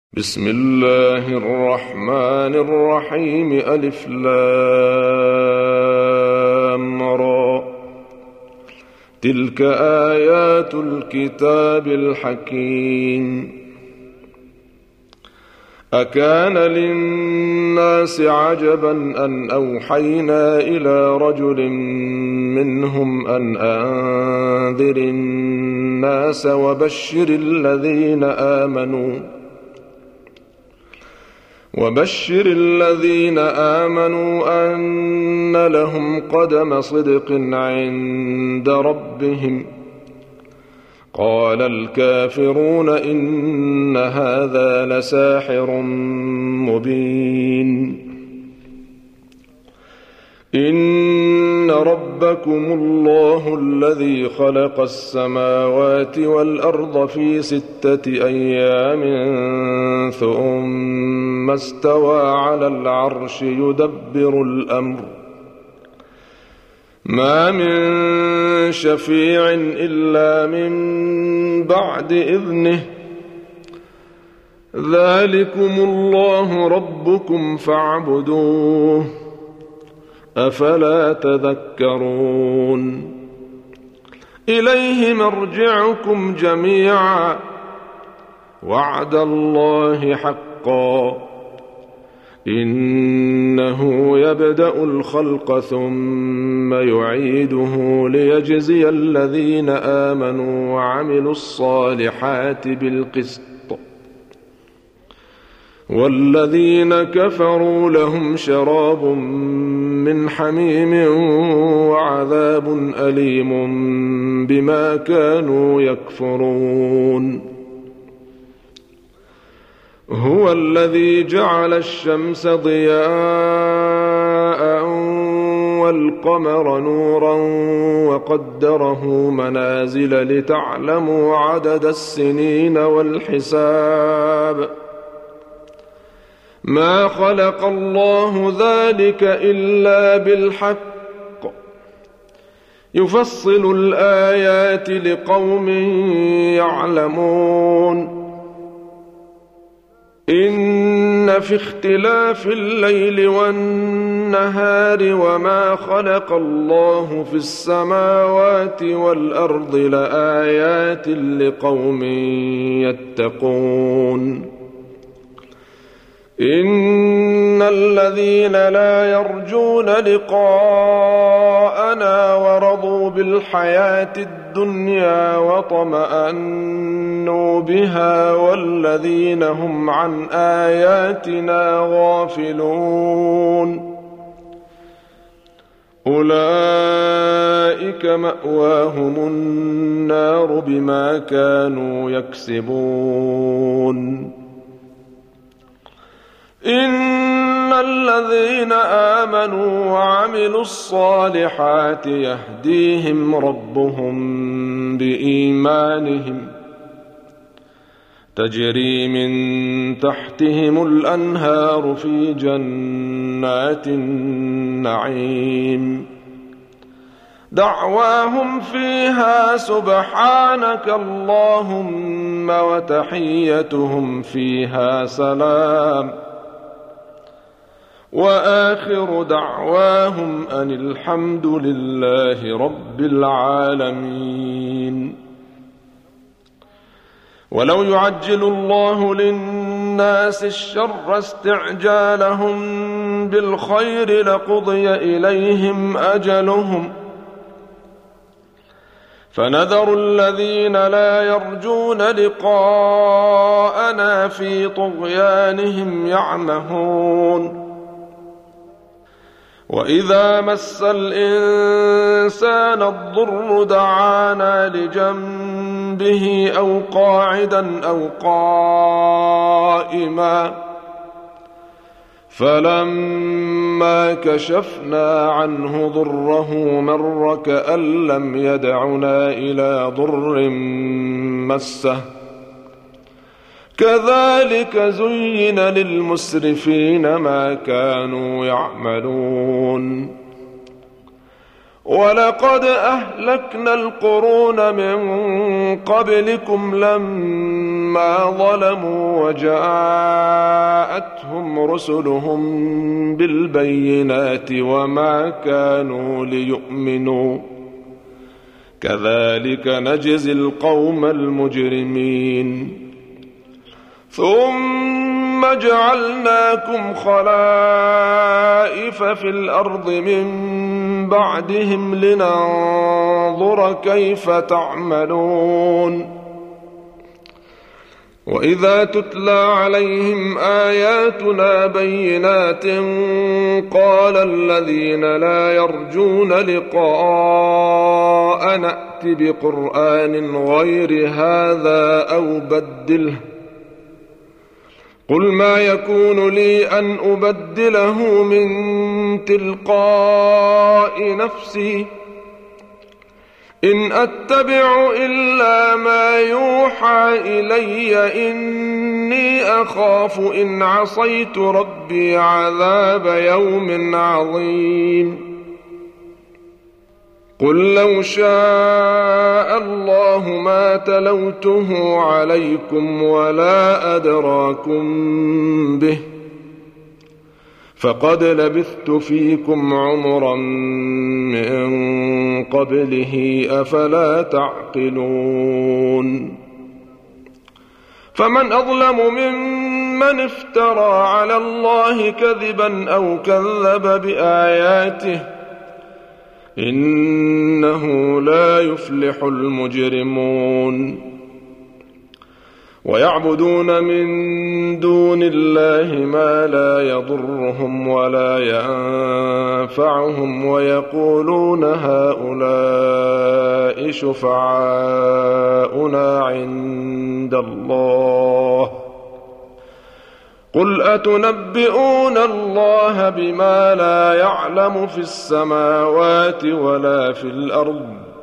بسم الله الرحمن الرحيم. ألف لام را. تلك آيات الكتاب الحكيم. أكان للناس عجبا أن أوحينا إلى رجل منهم أن أنذر الناس وبشر الذين آمنوا أن لهم قدم صدق عند ربهم. قال الكافرون إن هذا لساحر مبين. إن ربكم الله الذي خلق السماوات والأرض في 6 أيام ثم استوى على العرش يدبر الأمر. ما من شفيع إلا من بعد إذنه. ذلكم الله ربكم فاعبدوه. أفلا تذكرون. إليه مرجعكم جميعا وعد الله حقا. إنه يبدأ الخلق ثم يعيده ليجزي الذين آمنوا وعملوا الصالحات بالقسط، والذين كفروا لهم شراب من حميم وعذاب أليم بما كانوا يكفرون. هو الذي جعل الشمس ضياء والقمر نورا وقدره منازل لتعلموا عدد السنين والحساب. ما خلق الله ذلك إلا بالحق. يفصل الآيات لقوم يعلمون. إن في اختلاف الليل والنهار وما خلق الله في السماوات والأرض لآيات لقوم يتقون. إن الذين لا يرجون لقاءنا ورضوا بالحياة الدنيا وطمأنوا بها والذين هم عن آياتنا غافلون أولئك مأواهم النار بما كانوا يكسبون. إن الذين آمنوا وعملوا الصالحات يهديهم ربهم بإيمانهم تجري من تحتهم الأنهار في جنات النعيم. دعواهم فيها سبحانك اللهم وتحيتهم فيها سلام. وآخر دعواهم أن الحمد لله رب العالمين. ولو يعجل الله للناس الشر استعجالهم بالخير لقضي إليهم أجلهم. فنذر الذين لا يرجون لقاءنا في طغيانهم يعمهون. وإذا مس الإنسان الضر دعانا لجنبه أو قاعدا أو قائما فلما كشفنا عنه ضره مر كأن لم يدعنا إلى ضر مسه. كذلك زين للمسرفين ما كانوا يعملون. ولقد أهلكنا القرون من قبلكم لما ما ظلموا وجاءتهم رسلهم بالبينات وما كانوا ليؤمنوا كذلك نجزي القوم المجرمين ثم جعلناكم خلائف في الأرض من بعدهم لننظر كيف تعملون وإذا تتلى عليهم آياتنا بينات قال الذين لا يرجون لقاء نأت بقرآن غير هذا أو بدله قل ما يكون لي أن أبدله من تلقاء نفسي إن أتبع إلا ما يوحى إلي إني أخاف إن عصيت ربي عذاب يوم عظيم قل لو شاء الله ما تلوته عليكم ولا أدراكم به فقد لبثت فيكم عمرا من قبله أفلا تعقلون فمن أظلم ممن افترى على الله كذبا أو كذب بآياته إنه لا يفلح المجرمون ويعبدون من دون الله ما لا يضرهم ولا ينفعهم ويقولون هؤلاء شفعاؤنا عند الله قل أتنبئون الله بما لا يعلم في السماوات ولا في الأرض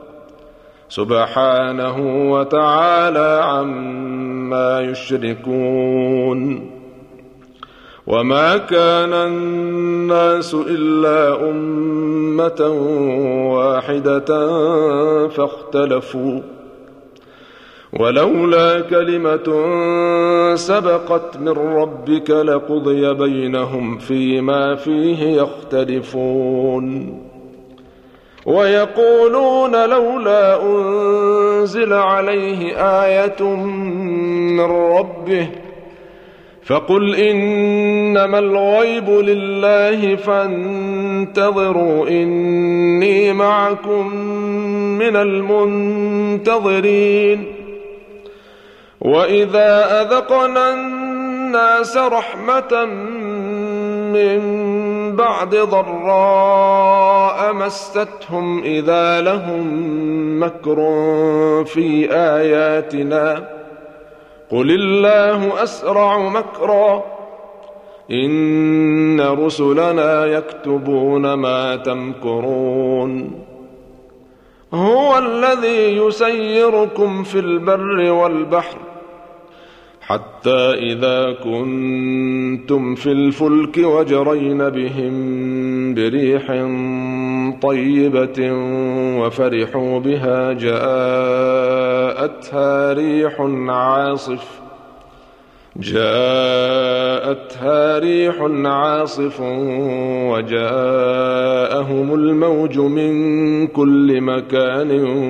سبحانه وتعالى عما يشركون وما كان الناس إلا أمة واحدة فاختلفوا ولولا كلمة سبقت من ربك لقضي بينهم فيما فيه يختلفون ويقولون لولا أنزل عليه آية من ربه فقل إنما الغيب لله فانتظروا إني معكم من المنتظرين وإذا أذقنا الناس رحمة من بعد ضراء مستهم إذا لهم مكر في آياتنا قل الله أسرع مكرا إن رسلنا يكتبون ما تمكرون هو الذي يسيركم في البر والبحر حتى إذا كنتم في الفلك وجرين بهم بريح طيبة وفرحوا بها جاءتها ريح عاصف وجاءهم الموج من كل مكان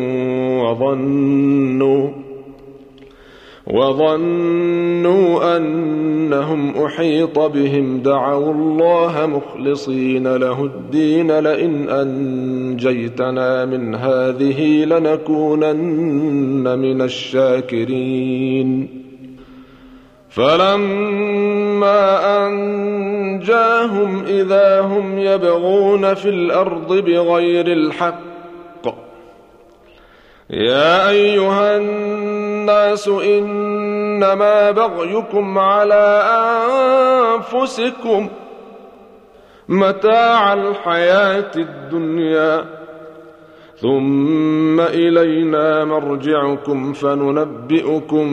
وظنوا أنهم أحيط بهم دعوا الله مخلصين له الدين لئن أنجيتنا من هذه لنكونن من الشاكرين فلما أنجاهم إذا هم يبغون في الأرض بغير الحق يا أيها الناس إنما بغيكم على أنفسكم متاع الحياة الدنيا ثم إلينا مرجعكم فننبئكم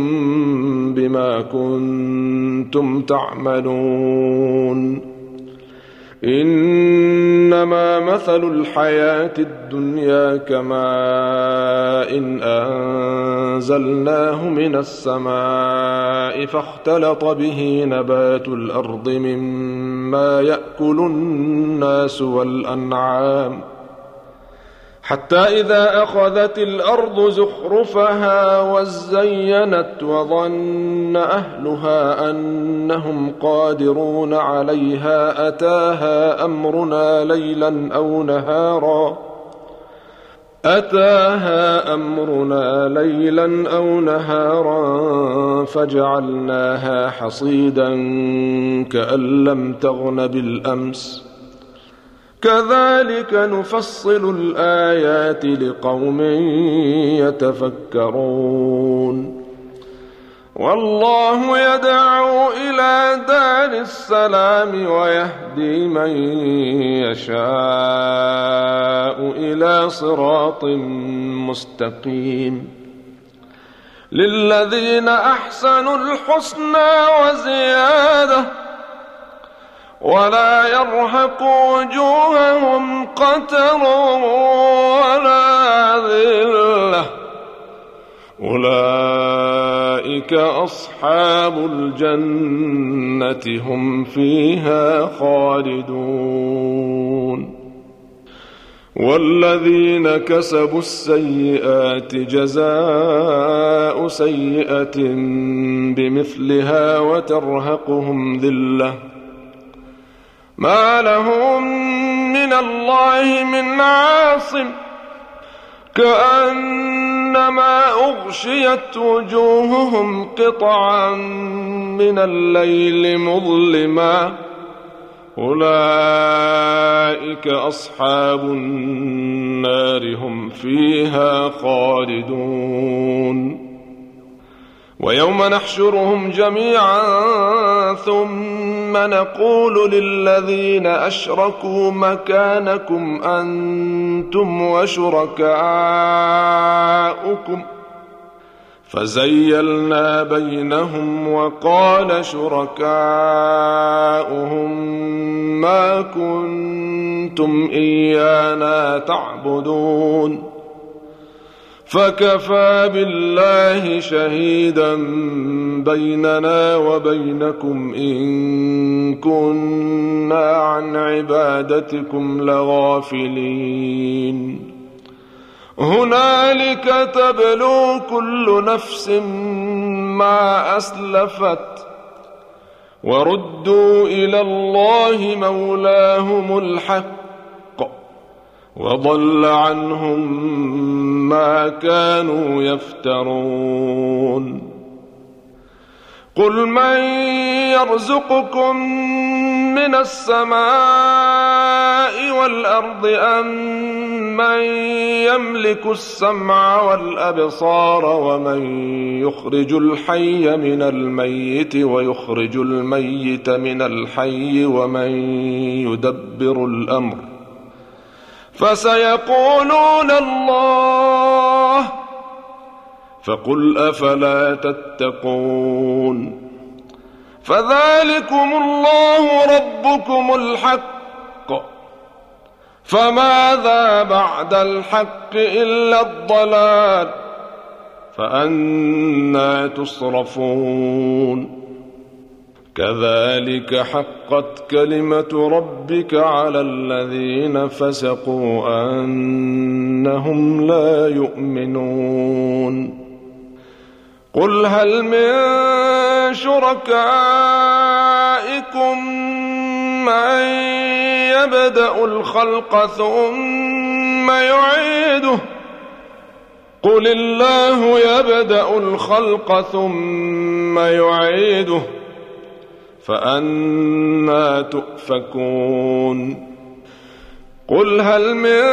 بما كنتم تعملون إنما مثل الحياة الدنيا كماء إن أنزلناه من السماء فاختلط به نبات الأرض مما يأكل الناس والأنعام حتى إذا أخذت الأرض زخرفها وزينت وظن أهلها أنهم قادرون عليها أتاها أمرنا ليلا أو نهارا فجعلناها حصيدا كأن لم تغن بالأمس كذلك نفصل الآيات لقوم يتفكرون والله يدعو إلى دار السلام ويهدي من يشاء إلى صراط مستقيم للذين أحسنوا الحسنى وزيادة ولا يرهق وجوههم قتر ولا ذلة أولئك أصحاب الجنة هم فيها خالدون والذين كسبوا السيئات جزاء سيئة بمثلها وترهقهم ذلة ما لهم من الله من عاصم كأنما أغشيت وجوههم قطعا من الليل مظلما أولئك أصحاب النار هم فيها خالدون ويوم نحشرهم جميعا ثم نقول للذين أشركوا مكانكم أنتم وشركاؤكم فزيلنا بينهم وقال شركاؤهم ما كنتم إيانا تعبدون فكفى بالله شهيدا بيننا وبينكم إن كنا عن عبادتكم لغافلين هنالك تبلو كل نفس ما أسلفت وردوا إلى الله مولاهم الحق وضل عنهم ما كانوا يفترون قل من يرزقكم من السماء والأرض أم من يملك السمع والأبصار ومن يخرج الحي من الميت ويخرج الميت من الحي ومن يدبر الأمر فسيقولون الله فقل أفلا تتقون فذلكم الله ربكم الحق فماذا بعد الحق إلا الضلال فأنى تصرفون كذلك حقت كلمة ربك على الذين فسقوا أنهم لا يؤمنون قل هل من شركائكم من يبدأ الخلق ثم يعيده قل الله يبدأ الخلق ثم يعيده فأنى تؤفكون قل هل من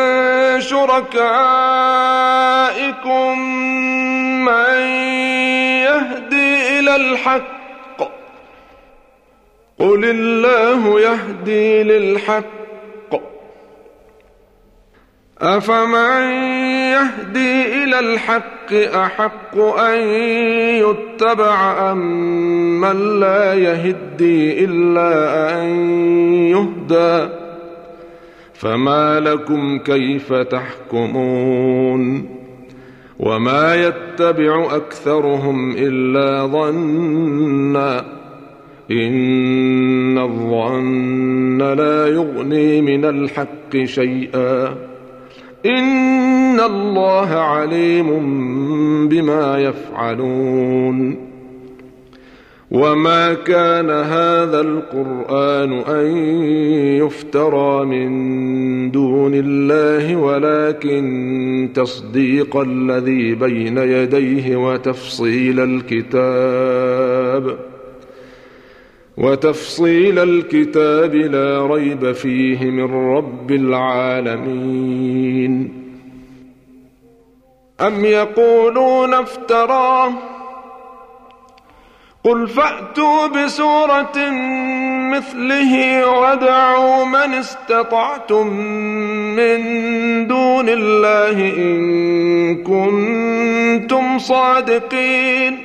شركائكم من يهدي إلى الحق قل الله يهدي للحق أفمن يهدي إلى الحق أحق أن يتبع أم من لا يهدي إلا أن يهدى فما لكم كيف تحكمون وما يتبع أكثرهم إلا ظنا إن الظن لا يغني من الحق شيئا إن الله عليم بما يفعلون وما كان هذا القرآن أن يفترى من دون الله ولكن تصديق الذي بين يديه وتفصيل الكتاب لا ريب فيه من رب العالمين أم يقولون افتراه قل فأتوا بسورة مثله وادعوا من استطعتم من دون الله إن كنتم صادقين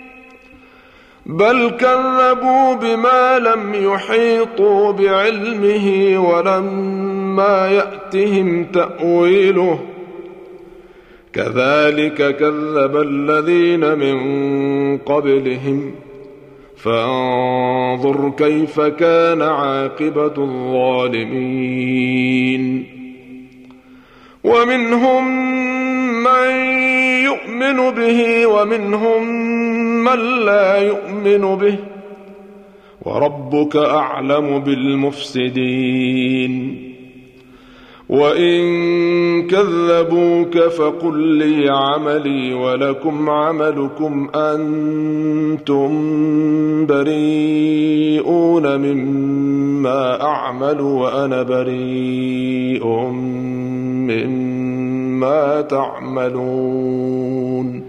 بل كذبوا بما لم يحيطوا بعلمه ولما يأتهم تأويله كذلك كذب الذين من قبلهم فانظر كيف كان عاقبة الظالمين ومنهم من يؤمن به ومنهم من لا يؤمن به وربك أعلم بالمفسدين وإن كذبوك فقل لي عملي ولكم عملكم أنتم بريئون مما أعمل وأنا بريء مما تعملون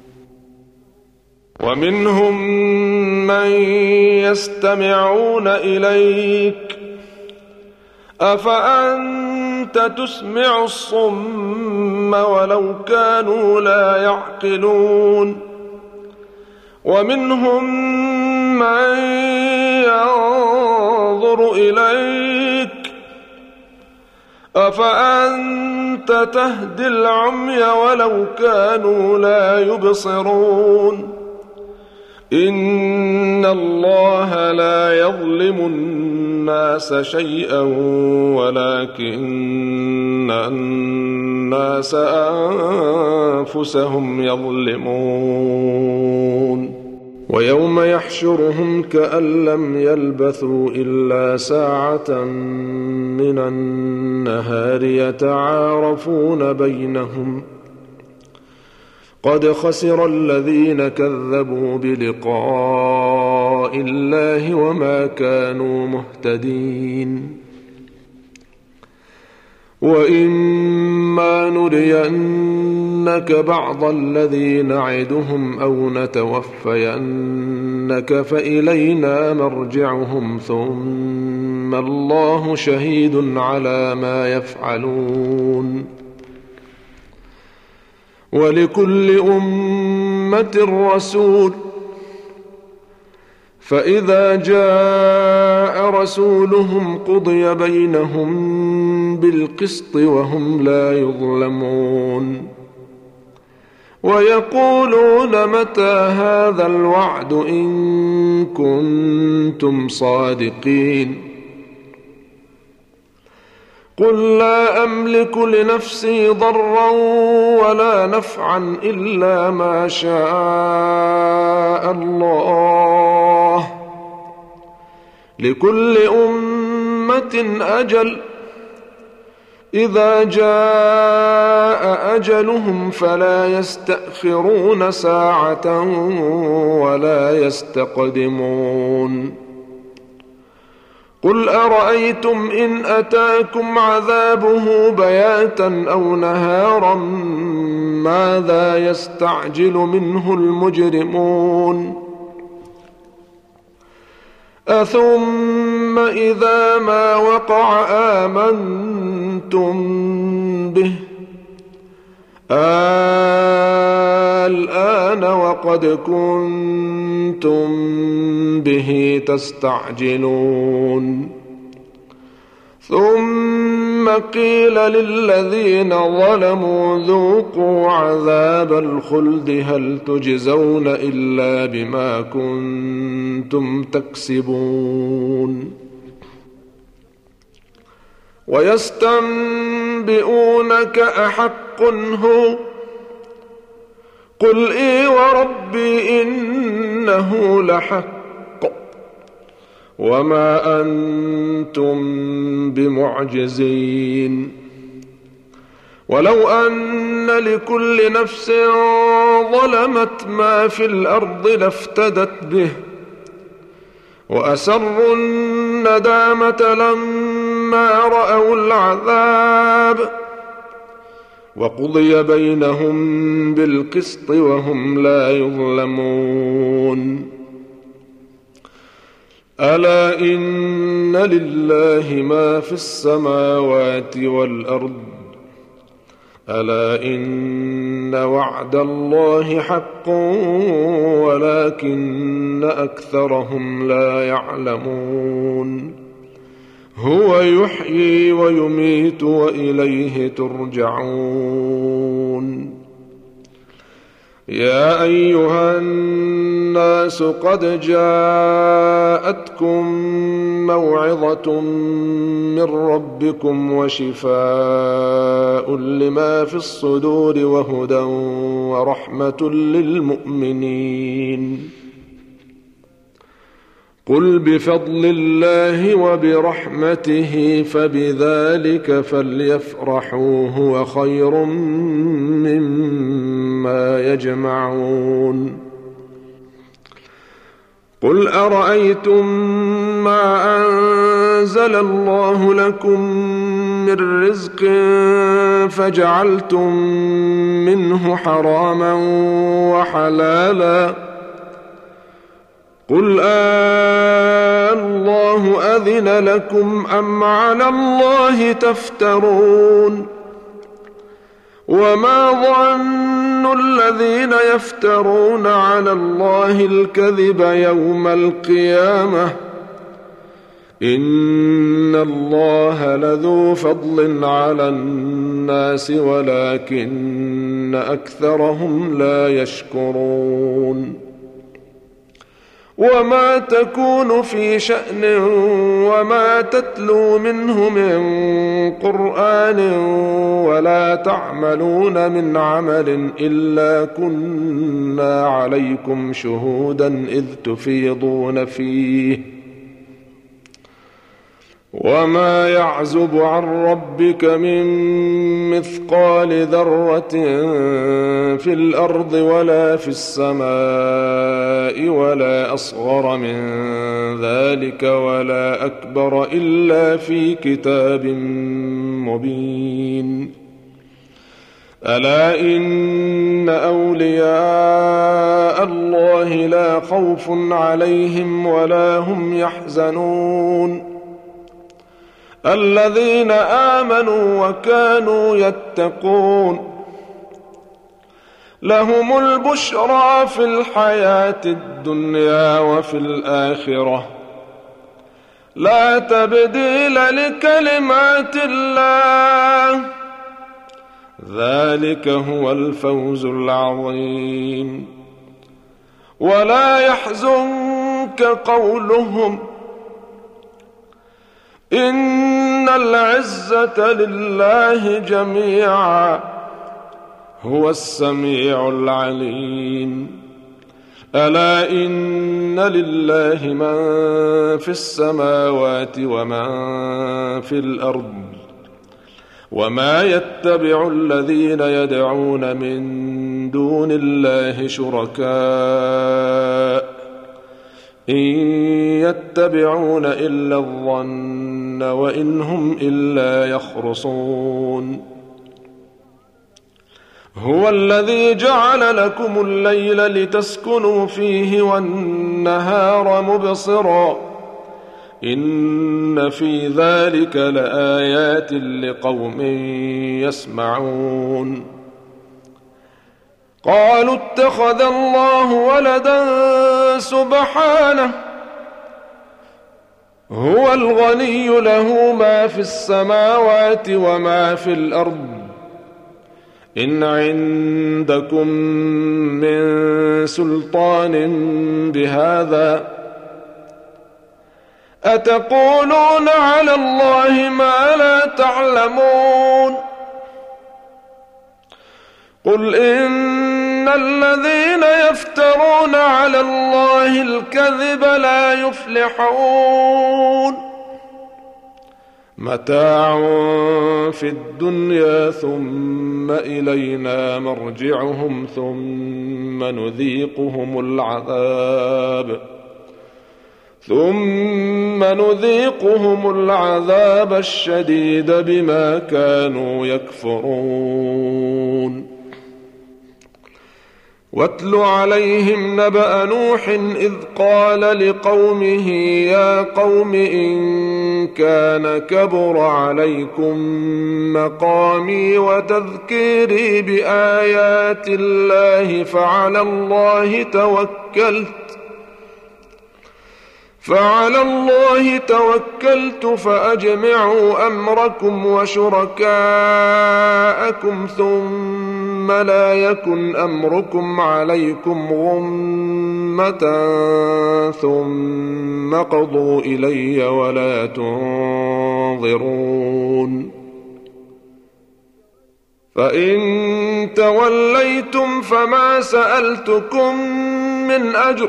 ومنهم من يستمعون إليك أفأنت تسمع الصم ولو كانوا لا يعقلون ومنهم من ينظر إليك أفأنت تهدي العمي ولو كانوا لا يبصرون إن الله لا يظلم الناس شيئا ولكن الناس أنفسهم يظلمون ويوم يحشرهم كأن لم يلبثوا إلا ساعة من النهار يتعارفون بينهم قد خسر الذين كذبوا بلقاء الله وما كانوا مهتدين وإما نرينك بعض الذي نعدهم أو نتوفينك فإلينا مرجعهم ثم الله شهيد على ما يفعلون ولكل أمة رسول فإذا جاء رسولهم قضي بينهم بالقسط وهم لا يظلمون ويقولون متى هذا الوعد إن كنتم صادقين قل لا أملك لنفسي ضرا ولا نفعا إلا ما شاء الله لكل أمة أجل إذا جاء أجلهم فلا يستأخرون ساعة ولا يستقدمون قل أرأيتم إن أتاكم عذابه بياتا أو نهارا ماذا يستعجل منه المجرمون أثم إذا ما وقع آمنتم به الآن وقد كنتم به تستعجلون ثم قيل للذين ظلموا ذوقوا عذاب الخلد هل تجزون إلا بما كنتم تكسبون ويستنبئونك أحق هو قل إي وربي إنه لحق وما أنتم بمعجزين ولو أن لكل نفس ظلمت ما في الأرض لافتدت به وأسروا الندامة لما رأوا العذاب وقضي بينهم بالقسط وهم لا يظلمون ألا إن لله ما في السماوات والأرض ألا إن وعد الله حق ولكن أكثرهم لا يعلمون هو يحيي ويميت وإليه ترجعون يا أيها الناس قد جاءتكم موعظة من ربكم وشفاء لما في الصدور وهدى ورحمة للمؤمنين قل بفضل الله وبرحمته فبذلك فليفرحوا هو خير مما يجمعون قل أرأيتم ما أنزل الله لكم من رزق فجعلتم منه حراما وحلالا قل الله أذن لكم أم على الله تفترون وما ظن الذين يفترون على الله الكذب يوم القيامة إن الله لذو فضل على الناس ولكن أكثرهم لا يشكرون وما تكون في شأن وما تتلو منه من قرآن ولا تعملون من عمل إلا كنا عليكم شهودا إذ تفيضون فيه وما يعزب عن ربك من مثقال ذرة في الأرض ولا في السماء ولا أصغر من ذلك ولا أكبر إلا في كتاب مبين ألا إن أولياء الله لا خوف عليهم ولا هم يحزنون الذين آمنوا وكانوا يتقون لهم البشرى في الحياة الدنيا وفي الآخرة لا تبديل لكلمات الله ذلك هو الفوز العظيم ولا يحزنك قولهم إن العزة لله جميعا هو السميع العليم ألا إن لله من في السماوات ومن في الأرض وما يتبع الذين يدعون من دون الله شركاء إن يتبعون إلا الظن وإن هم إلا يخرصون هو الذي جعل لكم الليل لتسكنوا فيه والنهار مبصرا إن في ذلك لآيات لقوم يسمعون. قالوا اتخذ الله ولدا سبحانه هو الغني له ما في السماوات وما في الأرض إن عندكم من سلطان بهذا أتقولون على الله ما لا تعلمون. قل إن الذين يفترون على الله الكذب لا يفلحون متاع في الدنيا ثم إلينا مرجعهم ثم نذيقهم العذاب الشديد بما كانوا يكفرون. واتل عليهم نبأ نوح إذ قال لقومه يا قوم إن كان كبر عليكم مقامي وتذكيري بآيات الله فعلى الله توكلت فأجمعوا أمركم وشركاءكم ثم لا يكن أمركم عليكم غمة ثم قضوا إلي ولا تنظرون. فإن توليتم فما سألتكم من أجر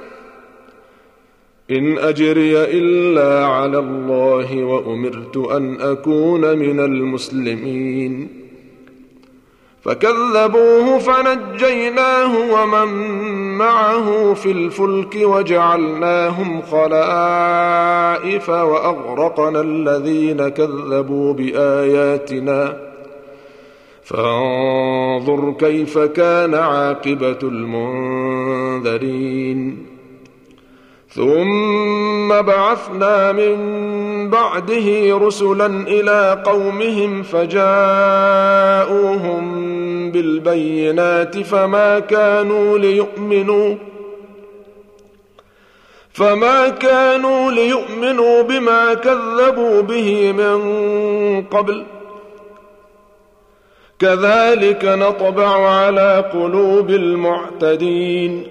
إن أجري إلا على الله وأمرت أن أكون من المسلمين. فكذبوه فنجيناه ومن معه في الفلك وجعلناهم خلائف وأغرقنا الذين كذبوا بآياتنا فانظر كيف كان عاقبة المنذرين. ثم بعثنا من بعده رسلا إلى قومهم فجاءوهم بالبينات فما كانوا ليؤمنوا بما كذبوا به من قبل كذلك نطبع على قلوب المعتدين.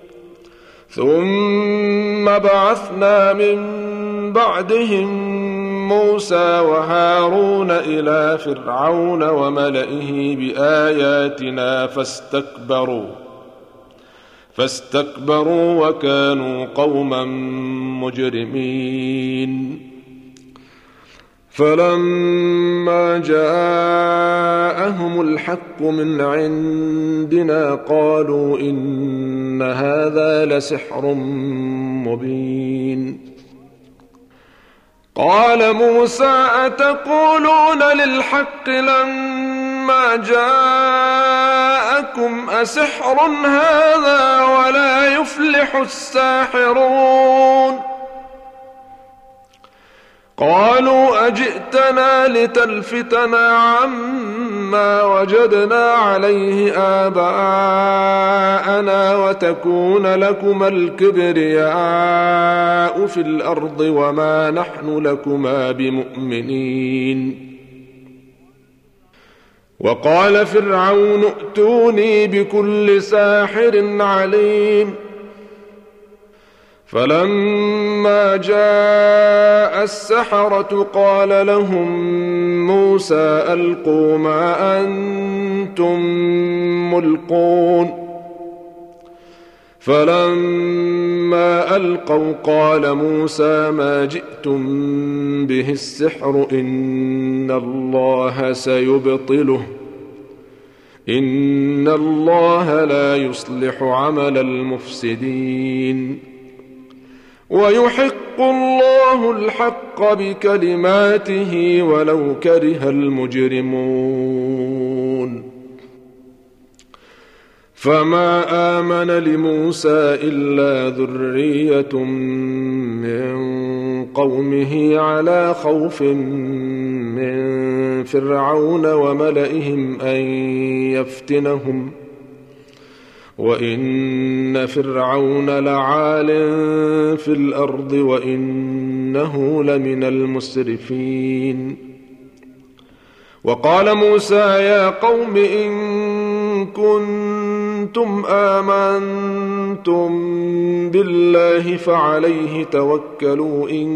ثم بعثنا من بعدهم موسى وهارون إلى فرعون وملئه بآياتنا فاستكبروا وكانوا قوما مجرمين. فلما جاءهم الحق من عندنا قالوا إن هذا لسحر مبين. قال موسى أتقولون للحق لما جاءكم أسحر هذا ولا يفلح الساحرون. قالوا أجئتنا لتلفتنا عما وجدنا عليه آباءنا وتكون لكما الكبرياء في الأرض وما نحن لكما بمؤمنين. وقال فرعون ائتوني بكل ساحر عليم. فلما جاء السحرة قال لهم موسى ألقوا ما أنتم ملقون. فلما ألقوا قال موسى ما جئتم به السحر إن الله سيبطله إن الله لا يصلح عمل المفسدين ويحق الله الحق بكلماته ولو كره المجرمون. فما آمن لموسى إلا ذرية من قومه على خوف من فرعون وملئهم أن يفتنهم وإن فرعون لعال في الأرض وإنه لمن المسرفين. وقال موسى يا قوم إن كنتم آمنتم بالله فعليه توكلوا إن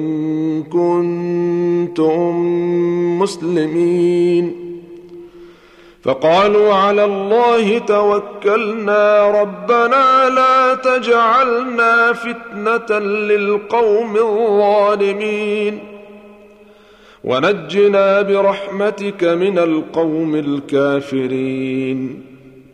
كنتم مسلمين. فقالوا على الله توكلنا ربنا لا تجعلنا فتنة للقوم الظالمين ونجنا برحمتك من القوم الكافرين.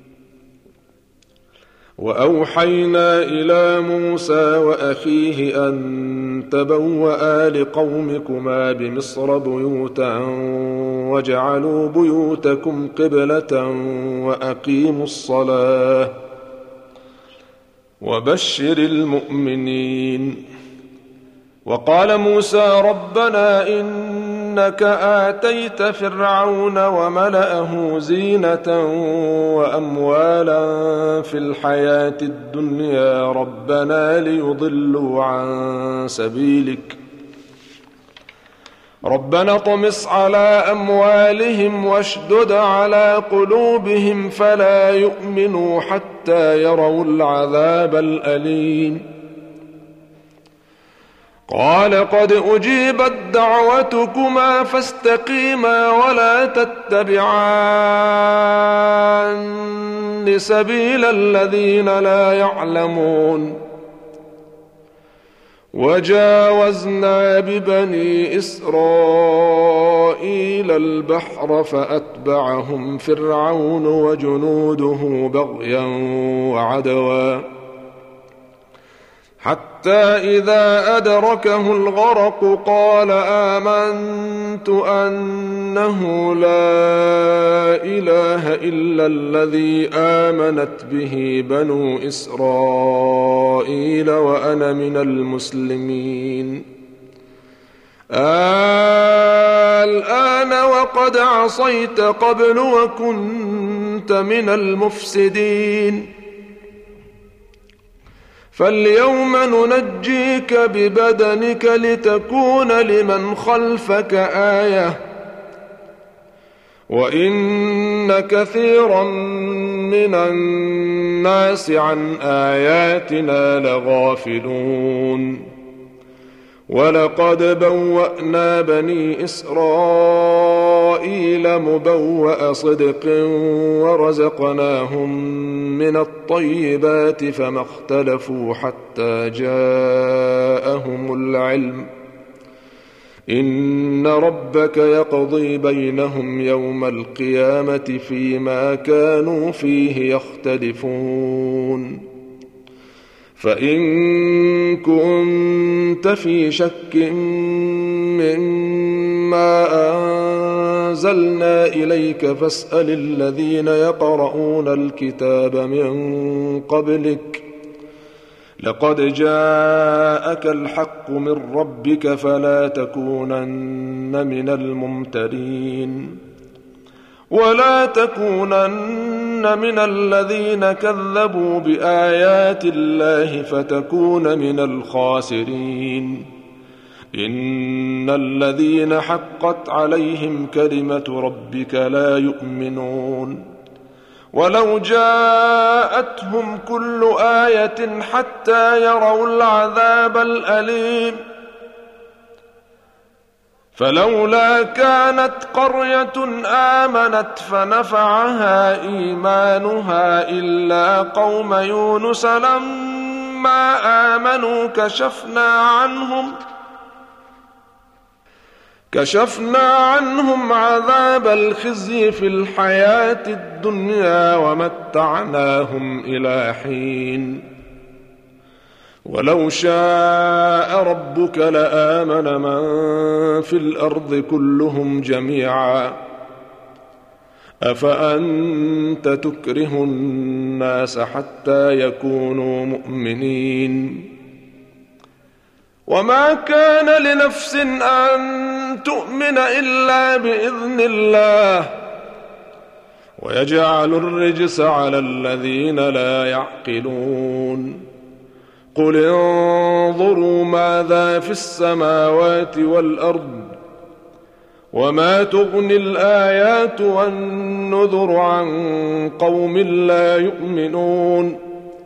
وأوحينا إلى موسى وأخيه أن تبوأ لقومكما بمصر بيوتا واجعلوا بيوتكم قبلة وأقيموا الصلاة وبشر المؤمنين. وقال موسى ربنا إنك آتيت فرعون وملأه زينة وأموالا في الحياة الدنيا ربنا ليضلوا عن سبيلك ربنا اطمس على أموالهم واشدد على قلوبهم فلا يؤمنوا حتى يروا العذاب الأليم. قال قد أجيبت دعوتكما فاستقيما ولا تتبعان سبيل الذين لا يعلمون. وجاوزنا ببني إسرائيل البحر فأتبعهم فرعون وجنوده بغيا وعدوا حتى إذا أدركه الغرق قال آمنت أنه لا إله إلا الذي آمنت به بنو إسرائيل وأنا من المسلمين. الآن وقد عصيت قبل وكنت من المفسدين فاليوم ننجيك ببدنك لتكون لمن خلفك آية وإن كثيرا من الناس عن آياتنا لغافلون. ولقد بوأنا بني إسرائيل مبوأ صدق ورزقناهم من الطيبات فما اختلفوا حتى جاءهم العلم إن ربك يقضي بينهم يوم القيامة فيما كانوا فيه يختلفون. فإن كنت في شك مما أنزلنا إليك فاسأل الذين يقرؤون الكتاب من قبلك لقد جاءك الحق من ربك فلا تكونن من الممترين ولا تكونن من الذين كذبوا بآيات الله فتكون من الخاسرين. إن الذين حقت عليهم كلمة ربك لا يؤمنون ولو جاءتهم كل آية حتى يروا العذاب الأليم فلولا كانت قرية آمنت فنفعها إيمانها إلا قوم يونس لما آمنوا كشفنا عنهم عذاب الخزي في الحياة الدنيا ومتعناهم إلى حين ولو شاء ربك لآمن من في الأرض كلهم جميعا أفأنت تكره الناس حتى يكونوا مؤمنين وما كان لنفس أن تؤمن إلا بإذن الله ويجعل الرجس على الذين لا يعقلون قل انظروا ماذا في السماوات والأرض وما تغني الآيات والنذر عن قوم لا يؤمنون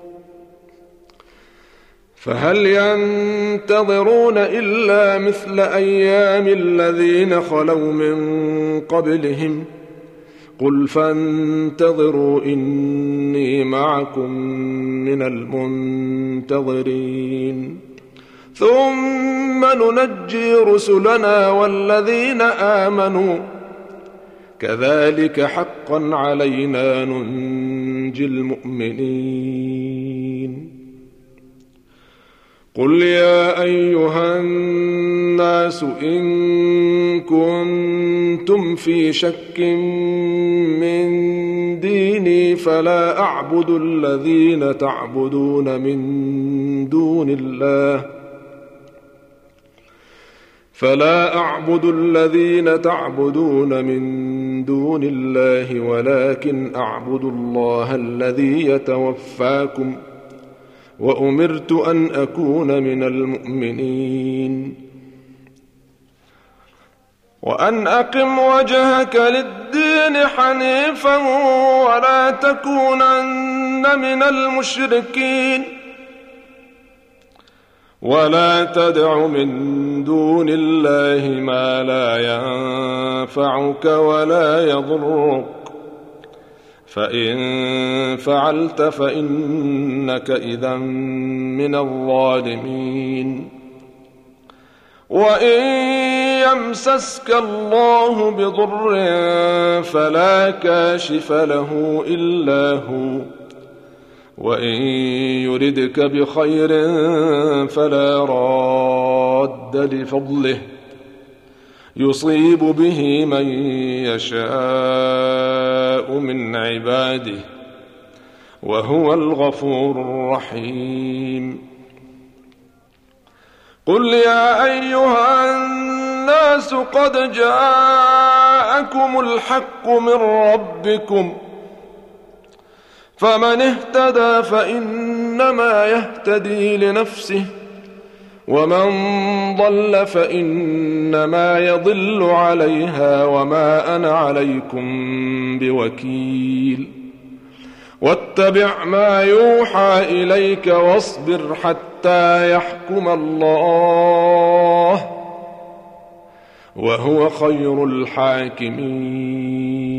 فهل ينتظرون إلا مثل أيام الذين خلوا من قبلهم قل فانتظروا إني معكم من المنتظرين ثم ننجي رسلنا والذين آمنوا كذلك حقا علينا ننجي المؤمنين قل يا أيها الناس إن كنتم في شك من ديني فلا أعبد الذين تعبدون من دون الله ولكن أعبد الله الذي يتوفاكم وأمرت أن أكون من المؤمنين وأن أقم وجهك للدين حنيفا ولا تكونن من المشركين ولا تدع من دون الله ما لا ينفعك ولا يضرك فإن فعلت فإنك إذا من الظالمين وإن يمسسك الله بضر فلا كاشف له إلا هو وإن يردك بخير فلا راد لفضله يصيب به من يشاء من عباده وهو الغفور الرحيم قل يا أيها الناس قد جاءكم الحق من ربكم فمن اهتدى فإنما يهتدي لنفسه ومن ضل فإنما يضل عليها وما أنا عليكم بوكيل واتبع ما يوحى إليك واصبر حتى يحكم الله وهو خير الحاكمين